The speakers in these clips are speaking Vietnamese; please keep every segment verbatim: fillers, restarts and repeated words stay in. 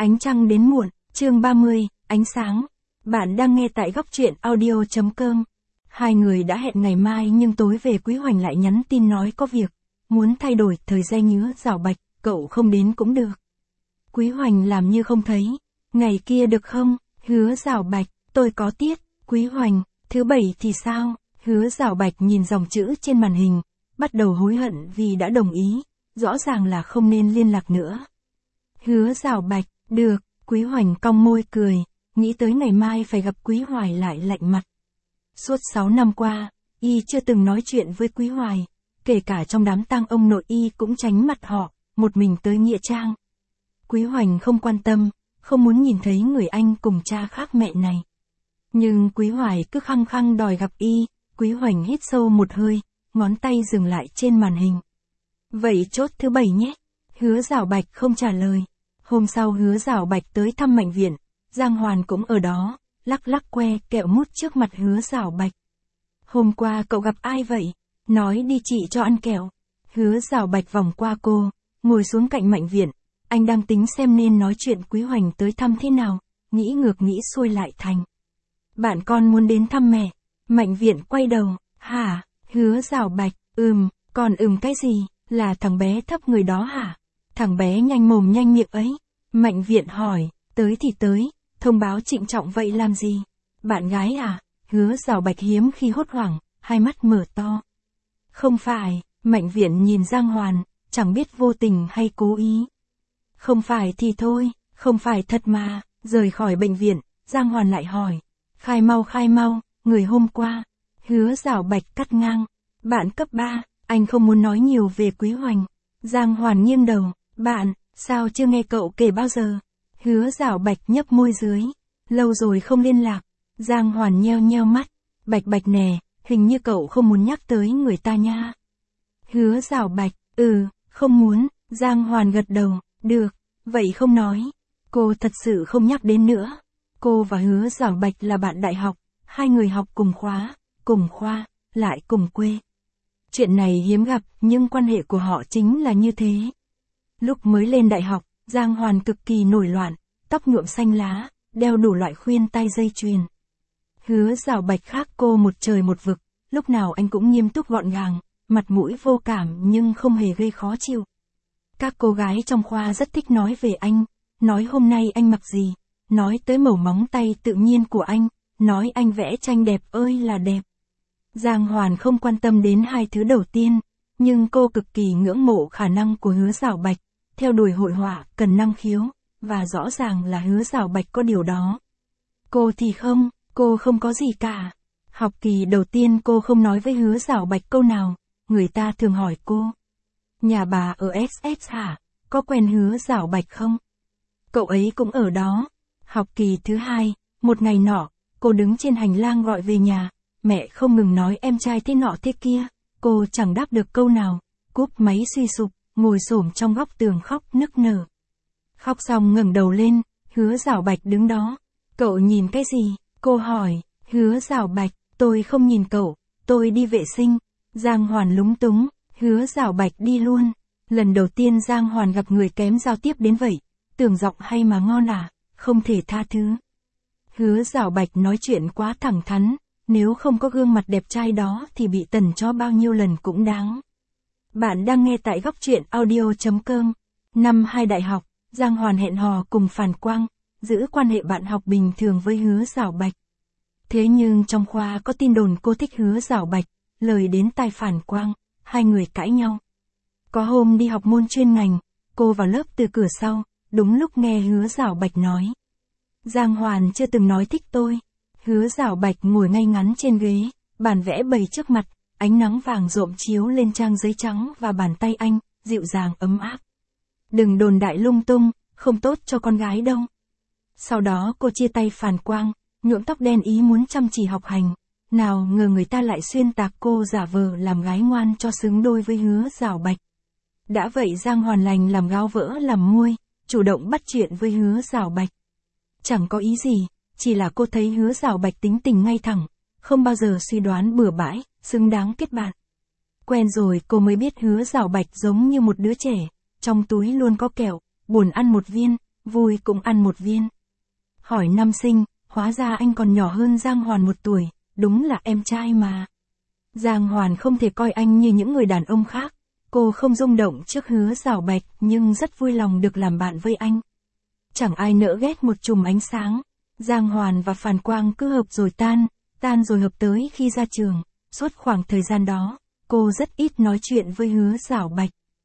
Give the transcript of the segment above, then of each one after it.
Ánh trăng đến muộn, chương ba mươi, ánh sáng. Bạn đang nghe tại góc truyện audio chấm com. Hai người đã hẹn ngày mai nhưng tối về Quý Hoành lại nhắn tin nói có việc, muốn thay đổi thời gian. Hứa Giảo Bạch, cậu không đến cũng được. Quý Hoành làm như không thấy. Ngày kia được không? Hứa Giảo Bạch, tôi có tiết. Quý Hoành, thứ bảy thì sao? Hứa Giảo Bạch nhìn dòng chữ trên màn hình, bắt đầu hối hận vì đã đồng ý, rõ ràng là không nên liên lạc nữa. Hứa Giảo Bạch, được. Quý Hoành cong môi cười, nghĩ tới ngày mai phải gặp Quý Hoài lại lạnh mặt. Suốt sáu năm qua, y chưa từng nói chuyện với Quý Hoài, kể cả trong đám tang ông nội y cũng tránh mặt họ, một mình tới nghĩa trang. Quý Hoành không quan tâm, không muốn nhìn thấy người anh cùng cha khác mẹ này. Nhưng Quý Hoài cứ khăng khăng đòi gặp y. Quý Hoành hít sâu một hơi, ngón tay dừng lại trên màn hình. Vậy chốt thứ bảy nhé. Hứa Giảo Bạch không trả lời. Hôm sau Hứa Giảo Bạch tới thăm Mạnh Viện, Giang Hoàn cũng ở đó, lắc lắc que kẹo mút trước mặt Hứa Giảo Bạch. Hôm qua cậu gặp ai vậy? Nói đi chị cho ăn kẹo. Hứa Giảo Bạch vòng qua cô, ngồi xuống cạnh Mạnh Viện. Anh đang tính xem nên nói chuyện Quý Hoành tới thăm thế nào, nghĩ ngược nghĩ xuôi lại thành. Bạn con muốn đến thăm mẹ. Mạnh Viện quay đầu, hả? Hứa Giảo Bạch, ừm, còn ừm cái gì, là thằng bé thấp người đó hả? Thằng bé nhanh mồm nhanh miệng ấy. Mạnh Viện hỏi, tới thì tới, thông báo trịnh trọng vậy làm gì? Bạn gái à? Hứa Giảo Bạch hiếm khi hốt hoảng, hai mắt mở to. Không phải. Mạnh Viện nhìn Giang Hoàn, chẳng biết vô tình hay cố ý. Không phải thì thôi, không phải thật mà. Rời khỏi bệnh viện, Giang Hoàn lại hỏi, khai mau khai mau, người hôm qua. Hứa Giảo Bạch cắt ngang, bạn cấp ba, anh không muốn nói nhiều về Quý Hoành. Giang Hoàn nghiêng đầu, bạn, sao chưa nghe cậu kể bao giờ? Hứa Giảo Bạch nhấp môi dưới, lâu rồi không liên lạc. Giang Hoàn nheo nheo mắt, Bạch Bạch nè, hình như cậu không muốn nhắc tới người ta nha. Hứa Giảo Bạch, ừ, không muốn. Giang Hoàn gật đầu, được, vậy không nói. Cô thật sự không nhắc đến nữa. Cô và Hứa Giảo Bạch là bạn đại học, hai người học cùng khóa, cùng khoa, lại cùng quê. Chuyện này hiếm gặp, nhưng quan hệ của họ chính là như thế. Lúc mới lên đại học, Giang Hoàn cực kỳ nổi loạn, tóc nhuộm xanh lá, đeo đủ loại khuyên tai dây chuyền. Hứa Giảo Bạch khác cô một trời một vực, lúc nào anh cũng nghiêm túc gọn gàng, mặt mũi vô cảm nhưng không hề gây khó chịu. Các cô gái trong khoa rất thích nói về anh, nói hôm nay anh mặc gì, nói tới màu móng tay tự nhiên của anh, nói anh vẽ tranh đẹp ơi là đẹp. Giang Hoàn không quan tâm đến hai thứ đầu tiên, nhưng cô cực kỳ ngưỡng mộ khả năng của Hứa Giảo Bạch, theo đuổi hội họa cần năng khiếu, và rõ ràng là Hứa Giảo Bạch có điều đó. Cô thì không, cô không có gì cả. Học kỳ đầu tiên cô không nói với Hứa Giảo Bạch câu nào, người ta thường hỏi cô. Nhà bà ở ét ét hả? Có quen Hứa Giảo Bạch không? Cậu ấy cũng ở đó. Học kỳ thứ hai, một ngày nọ, cô đứng trên hành lang gọi về nhà, mẹ không ngừng nói em trai thế nọ thế kia, cô chẳng đáp được câu nào, cúp máy suy sụp, ngồi xổm trong góc tường khóc nức nở. Khóc xong ngẩng đầu lên, Hứa Giảo Bạch đứng đó. Cậu nhìn cái gì? Cô hỏi. Hứa Giảo Bạch, tôi không nhìn cậu, tôi đi vệ sinh. Giang Hoàn lúng túng, Hứa Giảo Bạch đi luôn. Lần đầu tiên Giang Hoàn gặp người kém giao tiếp đến vậy, tưởng giọng hay mà ngon à, không thể tha thứ. Hứa Giảo Bạch nói chuyện quá thẳng thắn, nếu không có gương mặt đẹp trai đó thì bị tần cho bao nhiêu lần cũng đáng. Bạn đang nghe tại góc truyện audio chấm com. Năm hai đại học, Giang Hoàn hẹn hò cùng Phàn Quang, giữ quan hệ bạn học bình thường với Hứa Giảo Bạch. Thế nhưng trong khoa có tin đồn cô thích Hứa Giảo Bạch, lời đến tai Phàn Quang, hai người cãi nhau. Có hôm đi học môn chuyên ngành, cô vào lớp từ cửa sau, đúng lúc nghe Hứa Giảo Bạch nói. Giang Hoàn chưa từng nói thích tôi. Hứa Giảo Bạch ngồi ngay ngắn trên ghế, bàn vẽ bày trước mặt, ánh nắng vàng rộm chiếu lên trang giấy trắng và bàn tay anh, dịu dàng ấm áp. Đừng đồn đại lung tung, không tốt cho con gái đâu. Sau đó cô chia tay Phàn Quang, nhuộm tóc đen ý muốn chăm chỉ học hành. Nào ngờ người ta lại xuyên tạc cô giả vờ làm gái ngoan cho xứng đôi với Hứa Giảo Bạch. Đã vậy Giang Hoàn lành làm gáo vỡ làm nguôi, chủ động bắt chuyện với Hứa Giảo Bạch. Chẳng có ý gì, chỉ là cô thấy Hứa Giảo Bạch tính tình ngay thẳng, không bao giờ suy đoán bừa bãi, xứng đáng kết bạn. Quen rồi cô mới biết Hứa Giảo Bạch giống như một đứa trẻ, trong túi luôn có kẹo, buồn ăn một viên, vui cũng ăn một viên. Hỏi năm sinh, hóa ra anh còn nhỏ hơn Giang Hoàn một tuổi, đúng là em trai mà. Giang Hoàn không thể coi anh như những người đàn ông khác, cô không rung động trước Hứa Giảo Bạch nhưng rất vui lòng được làm bạn với anh. Chẳng ai nỡ ghét một chùm ánh sáng, Giang Hoàn và Phàn Quang cứ hợp rồi tan, tan rồi hợp tới khi ra trường, suốt khoảng thời gian đó, cô rất ít nói chuyện với Hứa Giảo Bạch.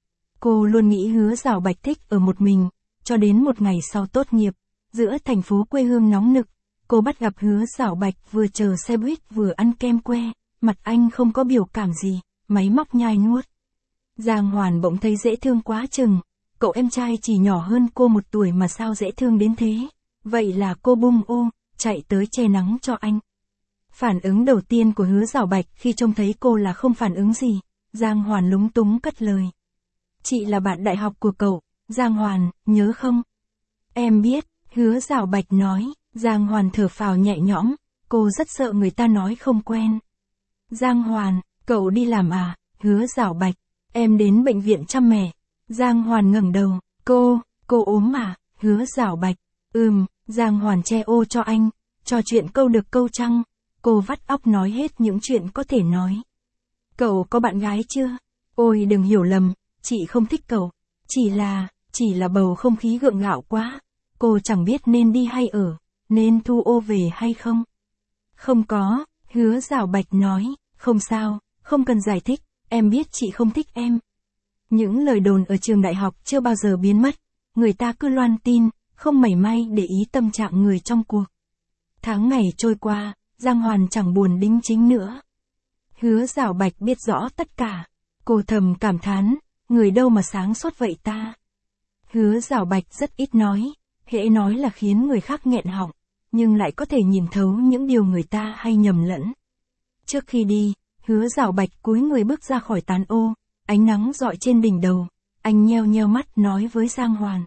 Cô luôn nghĩ Hứa Giảo Bạch thích ở một mình, cho đến một ngày sau tốt nghiệp, giữa thành phố quê hương nóng nực, cô bắt gặp Hứa Giảo Bạch vừa chờ xe buýt vừa ăn kem que, mặt anh không có biểu cảm gì, máy móc nhai nuốt. Giang Hoàn bỗng thấy dễ thương quá chừng, cậu em trai chỉ nhỏ hơn cô một tuổi mà sao dễ thương đến thế, vậy là cô bung ô, chạy tới che nắng cho anh. Phản ứng đầu tiên của Hứa Giảo Bạch khi trông thấy cô là không phản ứng gì, Giang Hoàn lúng túng cất lời. Chị là bạn đại học của cậu, Giang Hoàn, nhớ không? Em biết, Hứa Giảo Bạch nói, Giang Hoàn thở phào nhẹ nhõm, cô rất sợ người ta nói không quen. Giang Hoàn, cậu đi làm à? Hứa Giảo Bạch, em đến bệnh viện chăm mẹ. Giang Hoàn ngẩng đầu, cô, cô ốm à? Hứa Giảo Bạch, ừm, Giang Hoàn che ô cho anh, trò chuyện câu được câu trăng, cô vắt óc nói hết những chuyện có thể nói. Cậu có bạn gái chưa? Ôi đừng hiểu lầm, chị không thích cậu, chỉ là, chỉ là bầu không khí gượng gạo quá, cô chẳng biết nên đi hay ở, nên thu ô về hay không. Không có, Hứa Giảo Bạch nói, không sao, không cần giải thích, em biết chị không thích em. Những lời đồn ở trường đại học chưa bao giờ biến mất, người ta cứ loan tin, không mảy may để ý tâm trạng người trong cuộc. Tháng ngày trôi qua, Giang Hoàn chẳng buồn đính chính nữa. Hứa Giảo Bạch biết rõ tất cả, cô thầm cảm thán, người đâu mà sáng suốt vậy ta. Hứa Giảo Bạch rất ít nói, hễ nói là khiến người khác nghẹn họng, nhưng lại có thể nhìn thấu những điều người ta hay nhầm lẫn. Trước khi đi, Hứa Giảo Bạch cúi người bước ra khỏi tán ô, ánh nắng rọi trên đỉnh đầu, anh nheo nheo mắt nói với Giang Hoàn.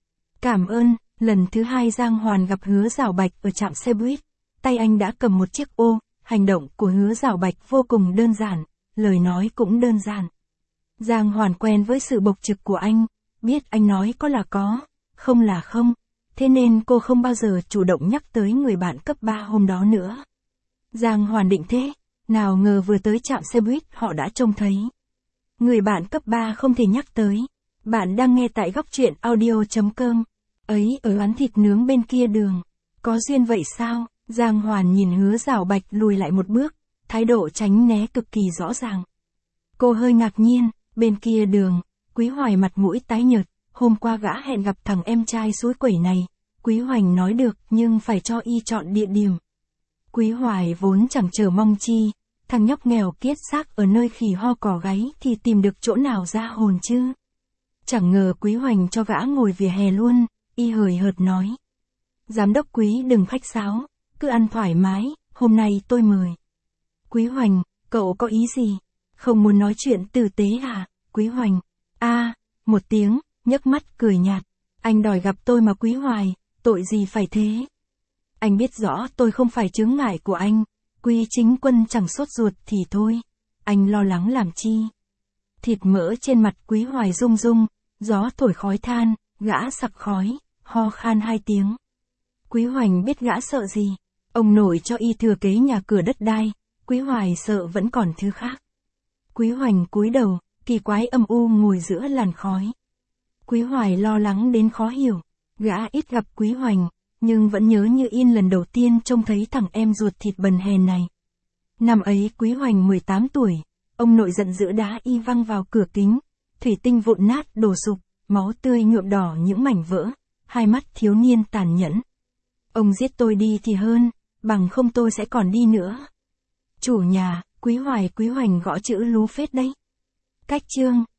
Cảm ơn. Lần thứ hai Giang Hoàn gặp Hứa Giảo Bạch ở trạm xe buýt, tay anh đã cầm một chiếc ô, hành động của Hứa Giảo Bạch vô cùng đơn giản, lời nói cũng đơn giản. Giang Hoàn quen với sự bộc trực của anh, biết anh nói có là có, không là không, thế nên cô không bao giờ chủ động nhắc tới người bạn cấp ba hôm đó nữa. Giang Hoàn định thế, nào ngờ vừa tới trạm xe buýt họ đã trông thấy. Người bạn cấp ba không thể nhắc tới. Bạn đang nghe tại góc truyện audio chấm com. Ấy ở quán thịt nướng bên kia đường. Có duyên vậy sao? Giang Hoàn nhìn Hứa Giảo Bạch lùi lại một bước, thái độ tránh né cực kỳ rõ ràng. Cô hơi ngạc nhiên, bên kia đường, Quý Hoài mặt mũi tái nhợt, hôm qua gã hẹn gặp thằng em trai suối quẩy này. Quý Hoành nói được nhưng phải cho y chọn địa điểm. Quý Hoài vốn chẳng chờ mong chi, thằng nhóc nghèo kiết xác ở nơi khỉ ho cỏ gáy thì tìm được chỗ nào ra hồn chứ. Chẳng ngờ Quý Hoành cho gã ngồi vỉa hè luôn, y hời hợt nói. Giám đốc Quý đừng khách sáo, cứ ăn thoải mái, hôm nay tôi mời. Quý Hoành, cậu có ý gì? Không muốn nói chuyện tử tế à? Quý Hoành, a à, một tiếng, nhấc mắt cười nhạt. Anh đòi gặp tôi mà Quý Hoài, tội gì phải thế? Anh biết rõ tôi không phải chướng ngại của anh, Quý Chính Quân chẳng sốt ruột thì thôi. Anh lo lắng làm chi? Thịt mỡ trên mặt Quý Hoài rung rung, gió thổi khói than, gã sặc khói, ho khan hai tiếng. Quý Hoành biết gã sợ gì? Ông nội cho y thừa kế nhà cửa đất đai, Quý Hoài sợ vẫn còn thứ khác. Quý Hoành cúi đầu, kỳ quái âm u ngồi giữa làn khói. Quý Hoài lo lắng đến khó hiểu, gã ít gặp Quý Hoành, nhưng vẫn nhớ như in lần đầu tiên trông thấy thằng em ruột thịt bần hèn này. Năm ấy Quý Hoành mười tám tuổi, ông nội giận dữ đá y văng vào cửa kính, thủy tinh vụn nát đổ sụp, máu tươi nhuộm đỏ những mảnh vỡ, hai mắt thiếu niên tàn nhẫn. Ông giết tôi đi thì hơn, bằng không tôi sẽ còn đi nữa. Chủ nhà, Quý Hoài Quý Hoành gõ chữ lú phết đấy. Cách chương.